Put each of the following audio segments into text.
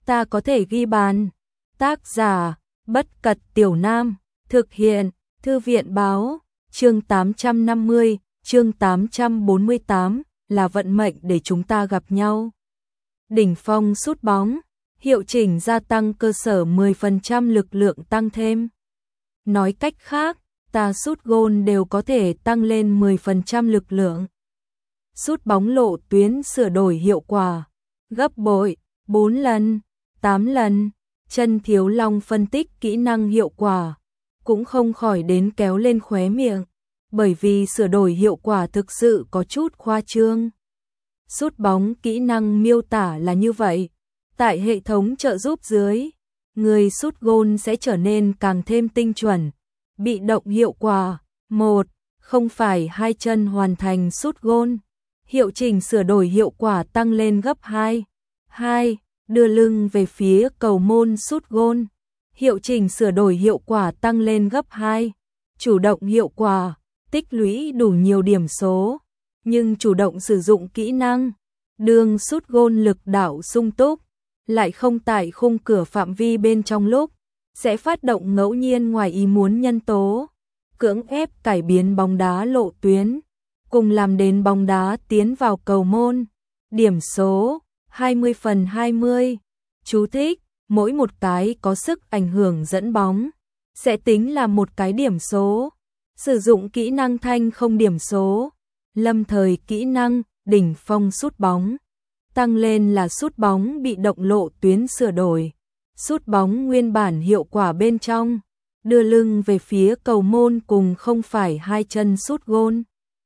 ta có thể ghi bàn. Tác giả, Bất Cật Tiểu Nam, thực hiện, Thư viện báo, chương 850, chương 848, là vận mệnh để chúng ta gặp nhau. Đỉnh phong sút bóng, hiệu chỉnh gia tăng cơ sở 10% lực lượng tăng thêm. Nói cách khác, ta sút gôn đều có thể tăng lên 10% lực lượng. Sút bóng lộ tuyến sửa đổi hiệu quả, gấp bội, 4 lần, 8 lần. Chân Thiếu Long phân tích kỹ năng hiệu quả, cũng không khỏi đến kéo lên khóe miệng, bởi vì sửa đổi hiệu quả thực sự có chút khoa trương. Sút bóng kỹ năng miêu tả là như vậy, tại hệ thống trợ giúp dưới, người sút gôn sẽ trở nên càng thêm tinh chuẩn. Bị động hiệu quả, 1. Không phải hai chân hoàn thành sút gôn. Hiệu chỉnh sửa đổi hiệu quả tăng lên gấp 2. 2. Đưa lưng về phía cầu môn sút gôn. Hiệu chỉnh sửa đổi hiệu quả tăng lên gấp 2. Chủ động hiệu quả, tích lũy đủ nhiều điểm số, nhưng chủ động sử dụng kỹ năng, đường sút gôn lực đạo sung túc, lại không tại khung cửa phạm vi bên trong lúc, sẽ phát động ngẫu nhiên ngoài ý muốn nhân tố, cưỡng ép cải biến bóng đá lộ tuyến, cùng làm đến bóng đá tiến vào cầu môn. Điểm số 20/20. Chú thích: mỗi một cái có sức ảnh hưởng dẫn bóng sẽ tính là một cái điểm số. Sử dụng kỹ năng thanh không điểm số. Lâm thời kỹ năng đỉnh phong sút bóng. Tăng lên là sút bóng bị động lộ tuyến sửa đổi. Sút bóng nguyên bản hiệu quả bên trong, đưa lưng về phía cầu môn cùng không phải hai chân sút gôn,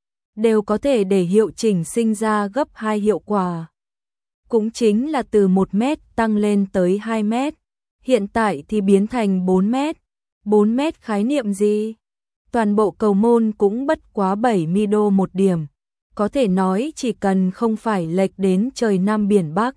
đều có thể để hiệu chỉnh sinh ra gấp 2 hiệu quả. Cũng chính là từ 1 mét tăng lên tới 2 mét, hiện tại thì biến thành 4 mét. 4 mét khái niệm gì? Toàn bộ cầu môn cũng bất quá 70 đô một điểm, có thể nói chỉ cần không phải lệch đến trời Nam biển Bắc,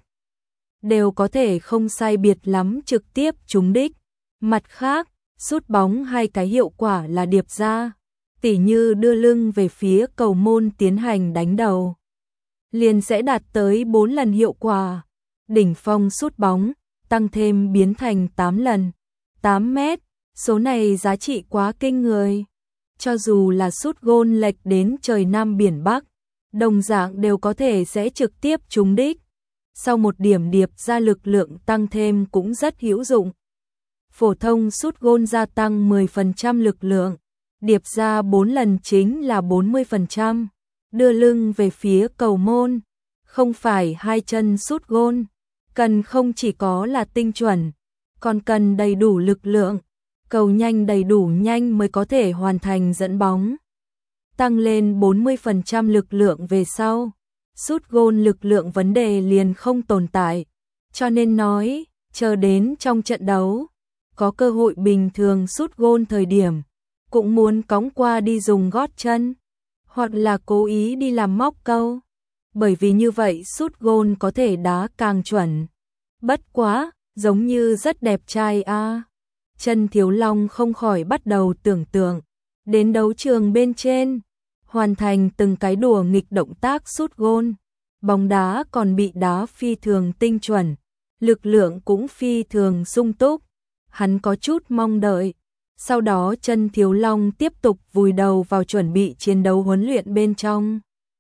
đều có thể không sai biệt lắm trực tiếp trúng đích. Mặt khác, sút bóng hai cái hiệu quả là điệp ra, tỉ như đưa lưng về phía cầu môn tiến hành đánh đầu, liền sẽ đạt tới 4 lần hiệu quả. Đỉnh phong sút bóng, tăng thêm biến thành 8 lần. 8 mét, số này giá trị quá kinh người. Cho dù là sút gôn lệch đến trời Nam biển Bắc, đồng dạng đều có thể sẽ trực tiếp trúng đích. Sau một điểm điệp ra lực lượng tăng thêm cũng rất hữu dụng. Phổ thông sút gôn gia tăng 10% lực lượng, điệp ra 4 lần chính là 40%. Đưa lưng về phía cầu môn, không phải hai chân sút gôn, cần không chỉ có là tinh chuẩn, còn cần đầy đủ lực lượng, cầu nhanh đầy đủ nhanh mới có thể hoàn thành dẫn bóng. Tăng lên 40% lực lượng về sau, sút gôn lực lượng vấn đề liền không tồn tại, cho nên nói, chờ đến trong trận đấu, có cơ hội bình thường sút gôn thời điểm, cũng muốn cõng qua đi dùng gót chân, hoặc là cố ý đi làm móc câu, bởi vì như vậy sút gôn có thể đá càng chuẩn. Bất quá, giống như rất đẹp trai a. Chân Thiếu Long không khỏi bắt đầu tưởng tượng, đến đấu trường bên trên, hoàn thành từng cái đùa nghịch động tác sút gôn, bóng đá còn bị đá phi thường tinh chuẩn, lực lượng cũng phi thường sung túc. Hắn có chút mong đợi. Sau đó Chân Thiếu Long tiếp tục vùi đầu vào chuẩn bị chiến đấu huấn luyện bên trong.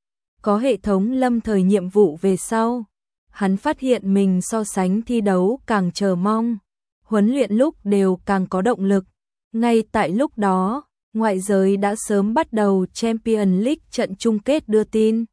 Có hệ thống lâm thời nhiệm vụ về sau, hắn phát hiện mình so sánh thi đấu càng chờ mong, huấn luyện lúc đều càng có động lực. Ngay tại lúc đó, ngoại giới đã sớm bắt đầu Champions League trận chung kết đưa tin.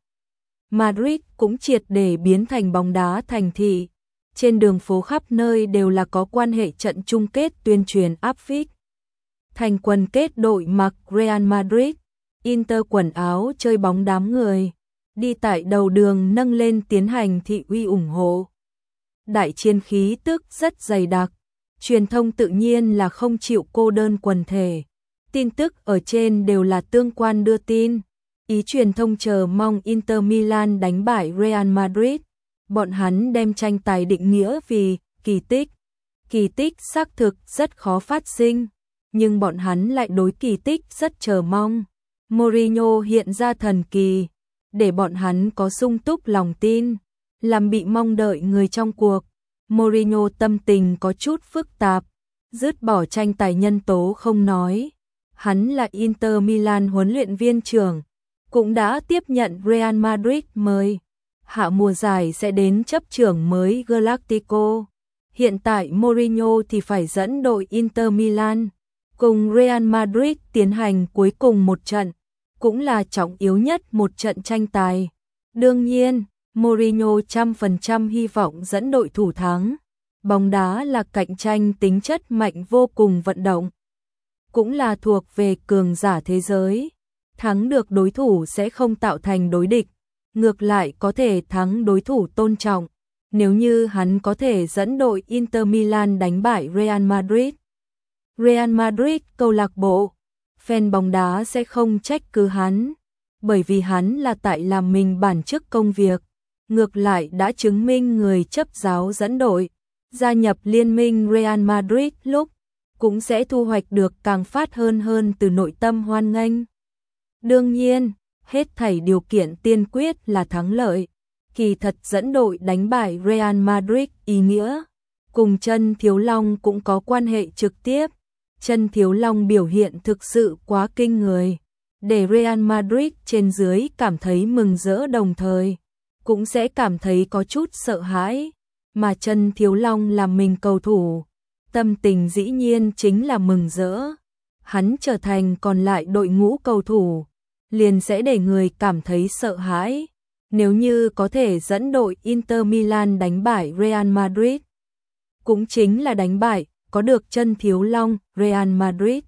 Madrid cũng triệt để biến thành bóng đá thành thị. Trên đường phố khắp nơi đều là có quan hệ trận chung kết tuyên truyền áp phích. Thành quần kết đội mặc Real Madrid, Inter quần áo chơi bóng đám người, đi tại đầu đường nâng lên tiến hành thị uy ủng hộ. Đại chiến khí tức rất dày đặc, truyền thông tự nhiên là không chịu cô đơn quần thể. Tin tức ở trên đều là tương quan đưa tin. Ý truyền thông chờ mong Inter Milan đánh bại Real Madrid. Bọn hắn đem tranh tài định nghĩa vì kỳ tích. Kỳ tích xác thực rất khó phát sinh, nhưng bọn hắn lại đối kỳ tích rất chờ mong. Mourinho hiện ra thần kỳ, để bọn hắn có sung túc lòng tin, làm bị mong đợi người trong cuộc. Mourinho tâm tình có chút phức tạp, dứt bỏ tranh tài nhân tố không nói. Hắn là Inter Milan huấn luyện viên trưởng, cũng đã tiếp nhận Real Madrid mời. Hạ mùa giải sẽ đến chấp trưởng mới Galactico. Hiện tại Mourinho thì phải dẫn đội Inter Milan cùng Real Madrid tiến hành cuối cùng một trận, cũng là trọng yếu nhất một trận tranh tài. Đương nhiên, Mourinho 100% hy vọng dẫn đội thủ thắng. Bóng đá là cạnh tranh tính chất mạnh vô cùng vận động, cũng là thuộc về cường giả thế giới. Thắng được đối thủ sẽ không tạo thành đối địch, ngược lại có thể thắng đối thủ tôn trọng. Nếu như hắn có thể dẫn đội Inter Milan đánh bại Real Madrid, câu lạc bộ, fan bóng đá sẽ không trách cứ hắn, bởi vì hắn là tại làm mình bản chức công việc. Ngược lại đã chứng minh người chấp giáo dẫn đội, gia nhập liên minh Real Madrid lúc, cũng sẽ thu hoạch được càng phát hơn từ nội tâm hoan nghênh. Đương nhiên, hết thảy điều kiện tiên quyết là thắng lợi. Kỳ thật dẫn đội đánh bại Real Madrid ý nghĩa cùng Chân Thiếu Long cũng có quan hệ trực tiếp. Chân Thiếu Long biểu hiện thực sự quá kinh người, để Real Madrid trên dưới cảm thấy mừng rỡ, đồng thời cũng sẽ cảm thấy có chút sợ hãi. Mà Chân Thiếu Long là mình cầu thủ, tâm tình dĩ nhiên chính là mừng rỡ. Hắn trở thành còn lại đội ngũ cầu thủ, liền sẽ để người cảm thấy sợ hãi. Nếu như có thể dẫn đội Inter Milan đánh bại Real Madrid, cũng chính là đánh bại, có được Chân Thiếu Long, Real Madrid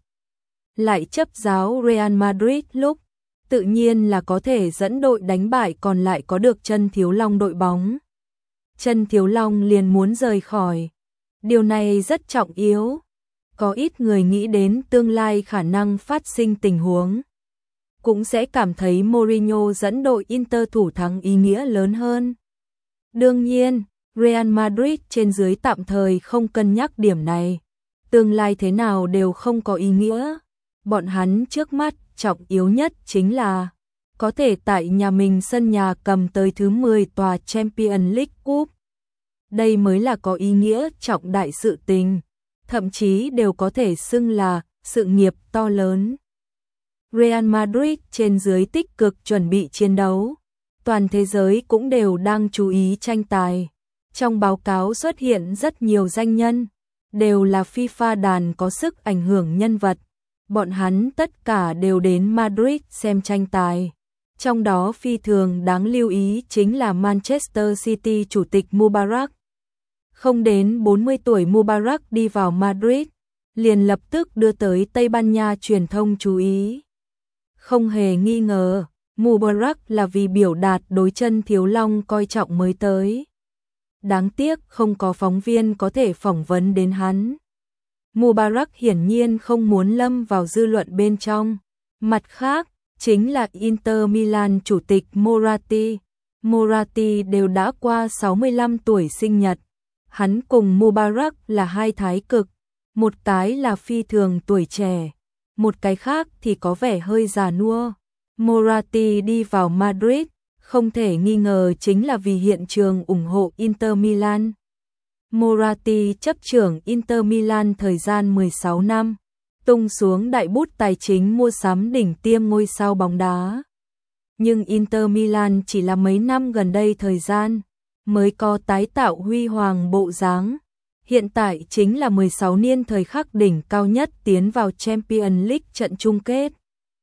lại chấp giáo Real Madrid lúc, tự nhiên là có thể dẫn đội đánh bại còn lại có được Chân Thiếu Long đội bóng. Chân Thiếu Long liền muốn rời khỏi. Điều này rất trọng yếu. Có ít người nghĩ đến tương lai khả năng phát sinh tình huống, cũng sẽ cảm thấy Mourinho dẫn đội Inter thủ thắng ý nghĩa lớn hơn. Đương nhiên, Real Madrid trên dưới tạm thời không cân nhắc điểm này. Tương lai thế nào đều không có ý nghĩa. Bọn hắn trước mắt trọng yếu nhất chính là có thể tại nhà mình sân nhà cầm tới thứ 10 tòa Champions League Cup. Đây mới là có ý nghĩa trọng đại sự tình, thậm chí đều có thể xưng là sự nghiệp to lớn. Real Madrid trên dưới tích cực chuẩn bị chiến đấu. Toàn thế giới cũng đều đang chú ý tranh tài. Trong báo cáo xuất hiện rất nhiều danh nhân, đều là FIFA đàn có sức ảnh hưởng nhân vật. Bọn hắn tất cả đều đến Madrid xem tranh tài. Trong đó phi thường đáng lưu ý chính là Manchester City chủ tịch Mubarak. Không đến 40 tuổi Mubarak đi vào Madrid, liền lập tức đưa tới Tây Ban Nha truyền thông chú ý. Không hề nghi ngờ, Mubarak là vì biểu đạt đối Chân Thiếu Long coi trọng mới tới. Đáng tiếc không có phóng viên có thể phỏng vấn đến hắn. Mubarak hiển nhiên không muốn lâm vào dư luận bên trong. Mặt khác, chính là Inter Milan chủ tịch Moratti. Moratti đều đã qua 65 tuổi sinh nhật. Hắn cùng Mubarak là hai thái cực. Một cái là phi thường tuổi trẻ, một cái khác thì có vẻ hơi già nua. Moratti đi vào Madrid, không thể nghi ngờ chính là vì hiện trường ủng hộ Inter Milan. Moratti chấp trưởng Inter Milan thời gian 16 năm, tung xuống đại bút tài chính mua sắm đỉnh tiêm ngôi sao bóng đá. Nhưng Inter Milan chỉ là mấy năm gần đây thời gian mới có tái tạo huy hoàng bộ dáng. Hiện tại chính là 16 niên thời khắc đỉnh cao nhất tiến vào Champions League trận chung kết.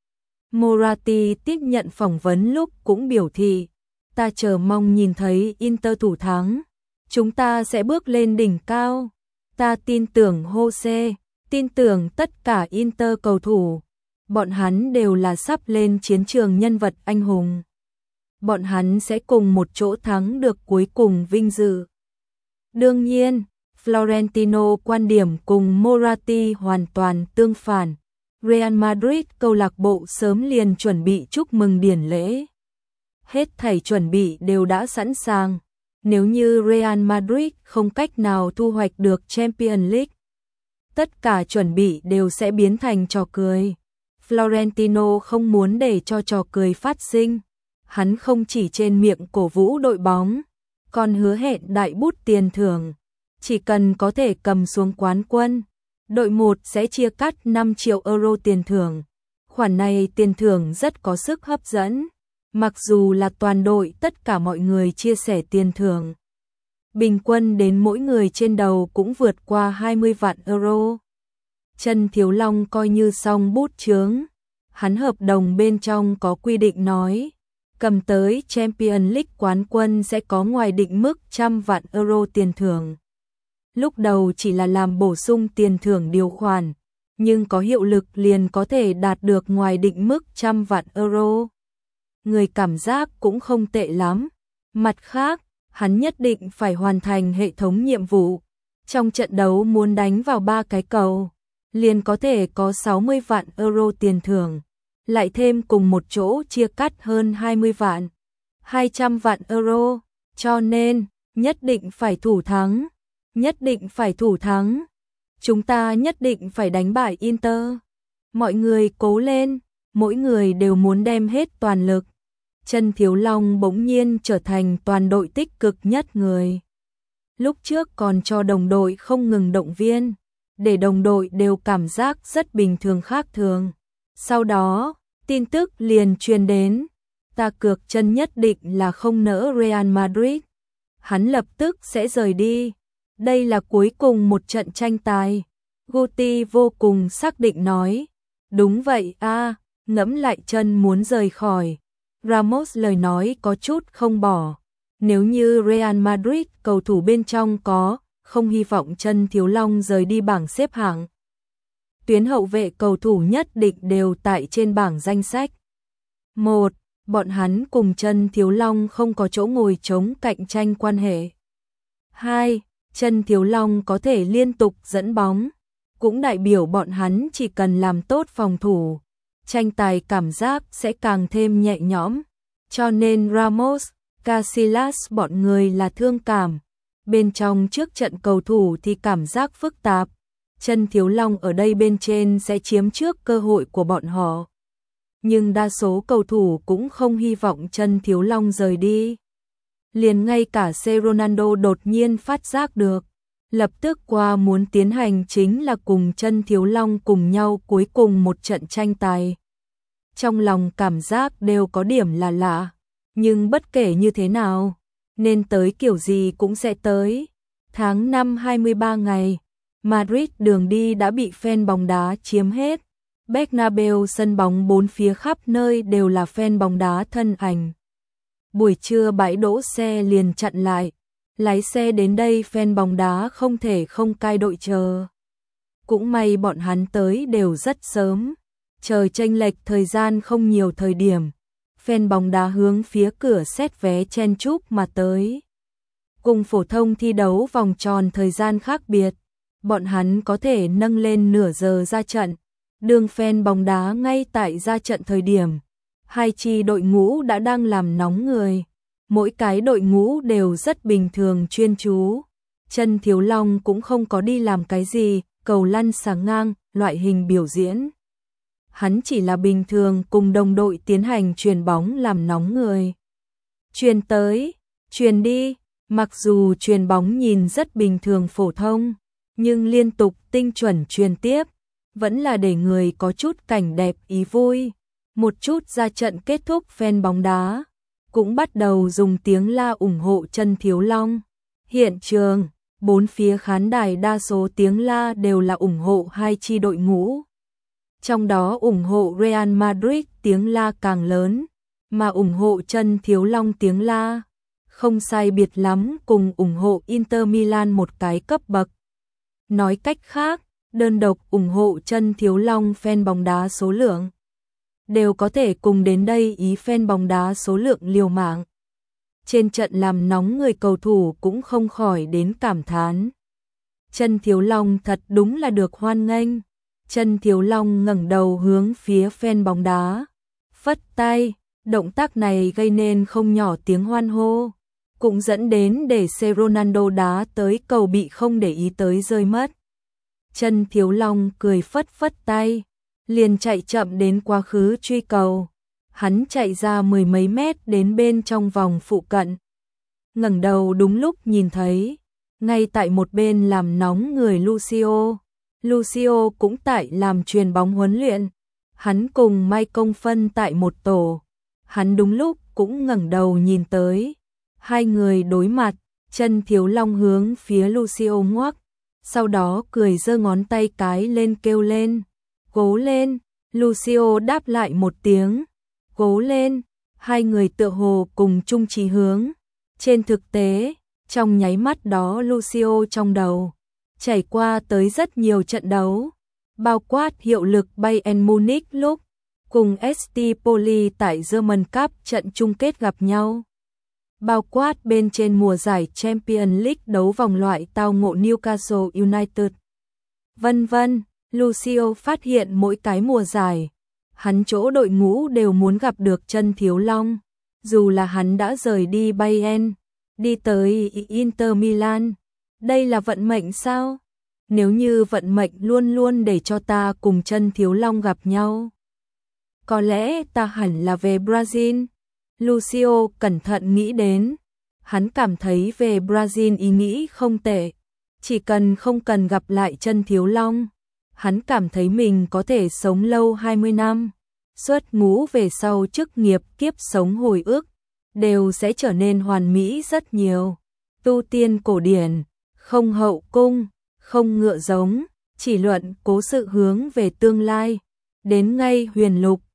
Moratti tiếp nhận phỏng vấn lúc cũng biểu thị, ta chờ mong nhìn thấy Inter thủ thắng. Chúng ta sẽ bước lên đỉnh cao. Ta tin tưởng Jose, tin tưởng tất cả Inter cầu thủ. Bọn hắn đều là sắp lên chiến trường nhân vật anh hùng. Bọn hắn sẽ cùng một chỗ thắng được cuối cùng vinh dự. Đương nhiên, Florentino quan điểm cùng Moratti hoàn toàn tương phản. Real Madrid câu lạc bộ sớm liền chuẩn bị chúc mừng điển lễ. Hết thảy chuẩn bị đều đã sẵn sàng. Nếu như Real Madrid không cách nào thu hoạch được Champions League, tất cả chuẩn bị đều sẽ biến thành trò cười. Florentino không muốn để cho trò cười phát sinh. Hắn không chỉ trên miệng cổ vũ đội bóng, còn hứa hẹn đại bút tiền thưởng. chỉ cần có thể cầm xuống quán quân, đội 1 sẽ chia cắt 5 triệu euro tiền thưởng. Khoản này tiền thưởng rất có sức hấp dẫn, mặc dù là toàn đội tất cả mọi người chia sẻ tiền thưởng. Bình quân đến mỗi người trên đầu cũng vượt qua 20 vạn euro. Trần Thiếu Long coi như xong bút chướng. Hắn hợp đồng bên trong có quy định nói, cầm tới Champions League quán quân sẽ có ngoài định mức 100 vạn euro tiền thưởng. Lúc đầu chỉ là làm bổ sung tiền thưởng điều khoản, nhưng có hiệu lực liền có thể đạt được ngoài định mức 100 vạn euro. Người cảm giác cũng không tệ lắm. Mặt khác, hắn nhất định phải hoàn thành hệ thống nhiệm vụ. Trong trận đấu muốn đánh vào 3 cái cầu, liền có thể có 60 vạn euro tiền thưởng. Lại thêm cùng một chỗ chia cắt hơn 20 vạn, 200 vạn euro. Cho nên, nhất định phải thủ thắng. Nhất định phải thủ thắng. Chúng ta nhất định phải đánh bại Inter. Mọi người cố lên, mỗi người đều muốn đem hết toàn lực. Trần Thiếu Long bỗng nhiên trở thành toàn đội tích cực nhất người. Lúc trước còn cho đồng đội không ngừng động viên, để đồng đội đều cảm giác rất bình thường khác thường. Sau đó, tin tức liền truyền đến, ta cược chân nhất định là không nỡ Real Madrid. Hắn lập tức sẽ rời đi. Đây là cuối cùng một trận tranh tài. Guti vô cùng xác định nói, đúng vậy a, ngẫm lại chân muốn rời khỏi. Ramos lời nói có chút không bỏ. Nếu như Real Madrid cầu thủ bên trong có, không hy vọng Trần Thiếu Long rời đi bảng xếp hạng. Tuyến hậu vệ cầu thủ nhất định đều tại trên bảng danh sách. 1. Bọn hắn cùng Trần Thiếu Long không có chỗ ngồi chống cạnh tranh quan hệ. 2. Trần Thiếu Long có thể liên tục dẫn bóng, cũng đại biểu bọn hắn chỉ cần làm tốt phòng thủ, tranh tài cảm giác sẽ càng thêm nhẹ nhõm. Cho nên Ramos, Casillas bọn người là thương cảm. Bên trong trước trận cầu thủ thì cảm giác phức tạp. Trần Thiếu Long ở đây bên trên sẽ chiếm trước cơ hội của bọn họ. Nhưng đa số cầu thủ cũng không hy vọng Trần Thiếu Long rời đi. Liền ngay cả C. Ronaldo đột nhiên phát giác được, lập tức qua muốn tiến hành chính là cùng Trần Thiếu Long cùng nhau cuối cùng một trận tranh tài. Trong lòng cảm giác đều có điểm là lạ, nhưng bất kể như thế nào, nên tới kiểu gì cũng sẽ tới. Tháng 5 23 ngày, Madrid đường đi đã bị fan bóng đá chiếm hết. Bernabeu sân bóng bốn phía khắp nơi đều là fan bóng đá thân ảnh. Buổi trưa bãi đỗ xe liền chặn lại, lái xe đến đây fan bóng đá không thể không cai đội chờ. Cũng may bọn hắn tới đều rất sớm, trời chênh lệch thời gian không nhiều thời điểm. Fan bóng đá hướng phía cửa xét vé chen chúc mà tới. Cùng phổ thông thi đấu vòng tròn thời gian khác biệt, bọn hắn có thể nâng lên nửa giờ ra trận. Đường fan bóng đá ngay tại ra trận thời điểm, hai chi đội ngũ đã đang làm nóng người. Mỗi cái đội ngũ đều rất bình thường chuyên chú. Trần Thiếu Long cũng không có đi làm cái gì, cầu lăn xà ngang, loại hình biểu diễn. Hắn chỉ là bình thường cùng đồng đội tiến hành chuyền bóng làm nóng người. Chuyền tới, chuyền đi, mặc dù chuyền bóng nhìn rất bình thường phổ thông, nhưng liên tục tinh chuẩn chuyền tiếp, vẫn là để người có chút cảnh đẹp ý vui. Một chút ra trận kết thúc fan bóng đá cũng bắt đầu dùng tiếng la ủng hộ Trần Thiếu Long. Hiện trường, bốn phía khán đài đa số tiếng la đều là ủng hộ hai chi đội ngũ. Trong đó ủng hộ Real Madrid tiếng la càng lớn, mà ủng hộ Trần Thiếu Long tiếng la không sai biệt lắm cùng ủng hộ Inter Milan một cái cấp bậc. Nói cách khác, đơn độc ủng hộ Trần Thiếu Long fan bóng đá số lượng đều có thể cùng đến đây ý fan bóng đá số lượng liều mạng. Trên trận làm nóng người cầu thủ cũng không khỏi đến cảm thán. Trần Thiếu Long thật đúng là được hoan nghênh. Trần Thiếu Long ngẩng đầu hướng phía fan bóng đá, phất tay, động tác này gây nên không nhỏ tiếng hoan hô, cũng dẫn đến để C. Ronaldo đá tới cầu bị không để ý tới rơi mất. Trần Thiếu Long cười phất phất tay, liền chạy chậm đến quá khứ truy cầu. Hắn chạy ra mười mấy mét đến bên trong vòng phụ cận. Ngẩng đầu đúng lúc nhìn thấy, ngay tại một bên làm nóng người Lucio. Lucio cũng tại làm chuyền bóng huấn luyện. Hắn cùng Mai Công phân tại một tổ. Hắn đúng lúc cũng ngẩng đầu nhìn tới. Hai người đối mặt, Chân Thiếu Long hướng phía Lucio ngoắc. Sau đó cười giơ ngón tay cái lên kêu lên. Cố lên! Lucio đáp lại một tiếng. Cố lên! Hai người tựa hồ cùng chung chí hướng. Trên thực tế, trong nháy mắt đó Lucio trong đầu trải qua tới rất nhiều trận đấu, bao quát hiệu lực Bayern Munich lúc cùng ST Poli tại German Cup trận chung kết gặp nhau, bao quát bên trên mùa giải Champions League đấu vòng loại tao ngộ Newcastle United. Vân vân, Lucio phát hiện mỗi cái mùa giải, hắn chỗ đội ngũ đều muốn gặp được Chân Thiếu Long, dù là hắn đã rời đi Bayern, đi tới Inter Milan. Đây là vận mệnh sao? Nếu như vận mệnh luôn luôn để cho ta cùng Chân Thiếu Long gặp nhau, có lẽ ta hẳn là về Brazil. Lucio cẩn thận nghĩ đến, hắn cảm thấy về Brazil ý nghĩ không tệ, chỉ cần không cần gặp lại Chân Thiếu Long, hắn cảm thấy mình có thể sống lâu 20 năm, xuất ngũ về sau chức nghiệp kiếp sống hồi ức đều sẽ trở nên hoàn mỹ rất nhiều. Tu tiên cổ điển, không hậu cung, không ngựa giống, chỉ luận cố sự hướng về tương lai, đến ngay huyền lục,